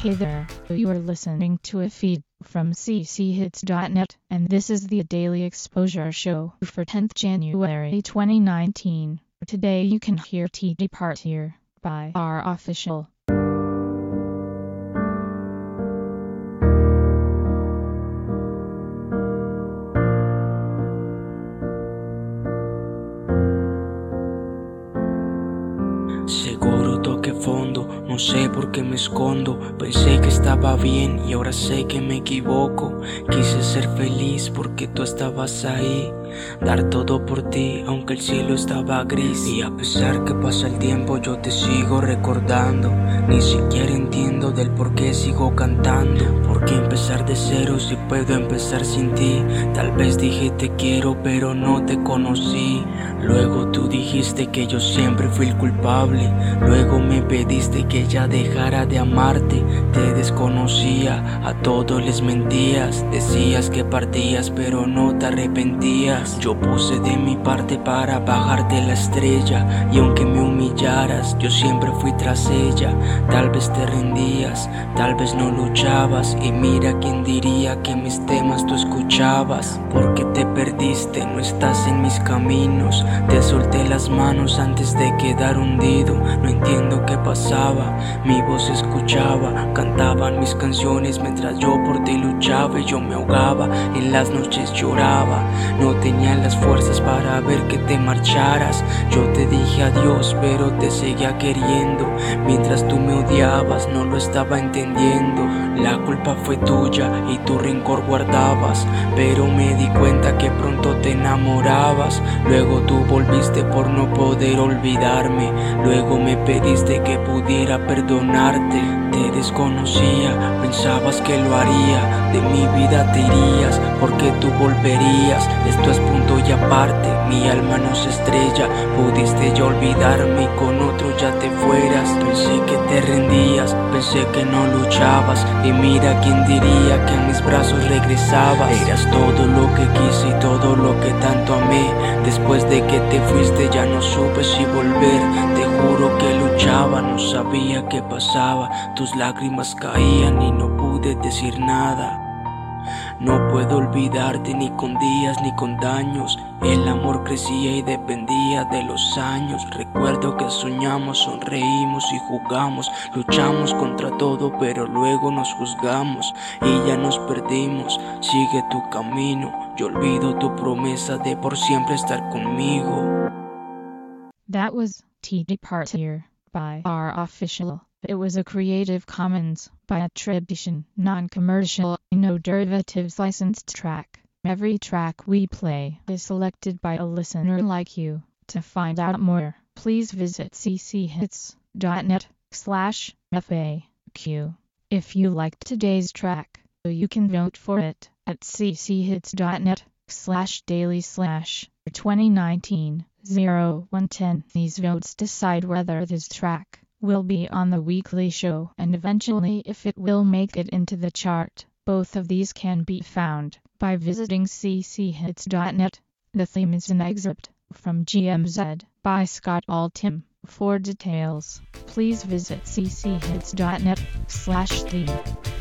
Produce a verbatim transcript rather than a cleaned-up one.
Hey there, you are listening to a feed from c c hits dot net, and this is the Daily Exposure Show for tenth January twenty nineteen. Today you can hear T Depart Here by our official. Seguro toqué fondo, no sé por qué me escondo. Pensé que estaba bien y ahora sé que me equivoco. Quise ser feliz porque tú estabas ahí, dar todo por ti aunque el cielo estaba gris. Y a pesar que pasa el tiempo yo te sigo recordando. Ni siquiera entiendo del por qué sigo cantando. ¿Por qué empezar de cero si puedo empezar sin ti? Tal vez dije te quiero pero no te conocí. Luego tú dijiste que yo siempre fui el culpable. Luego me pediste que ya dejara de amarte. Te desconocía, a todos les mentías. Decías que partías pero no te arrepentías. Yo puse de mi parte para bajarte la estrella, y aunque me humillaras yo siempre fui tras ella. Tal vez te rendías, tal vez no luchabas, y mira quién diría que mis temas tú escuchabas. Porque te perdiste, no estás en mis caminos. Te solté las manos antes de quedar hundido. No entiendo qué pasaba, mi voz se escuchaba, cantaban mis canciones mientras yo por ti luchaba. Y yo me ahogaba, en las noches lloraba, no tenía las fuerzas para ver que te marcharas. Yo te dije adiós pero te seguía queriendo. Mientras tú me odiabas no lo estaba entendiendo. La culpa fue tuya y tu rencor guardabas, pero me di cuenta que pronto te enamorabas. Luego tú volviste por no poder olvidarme. Luego me pediste que pudiera perdonarte. Te desconocía, pensabas que lo haría. De mi vida te irías porque tú volverías. Esto es punto y aparte, mi alma no se estrella. Pudiste ya olvidarme y con otro ya te fueras. Pensé que te rendías, pensé que no luchabas, y mira quién diría que a mis brazos regresabas. Eras todo lo que quise y todo lo que tanto amé. Después de que te fuiste ya no supe si volver. Te juro que luchaba, no sabía qué pasaba. Tus lágrimas caían y no pude decir nada. No puedo olvidarte ni con días ni con daños. El amor crecía y dependía de los años. Recuerdo que soñamos, sonreímos y jugamos. Luchamos contra todo pero luego nos juzgamos y ya nos perdimos. Sigue tu camino, yo olvido tu promesa de por siempre estar conmigo. That was T Depart Here by our official. It was a Creative Commons by attribution, non-commercial, no derivatives licensed track. Every track we play is selected by a listener like you. To find out more, please visit c c hits dot net slash F A Q. If you liked today's track, you can vote for it at c c hits dot net slash daily slash twenty nineteen oh one ten. These votes decide whether this track will be on the weekly show and eventually if it will make it into the chart. Both of these can be found by visiting c c hits dot net. The theme is an excerpt from G M Z by Scott Altham. For details, please visit c c hits dot net slash theme.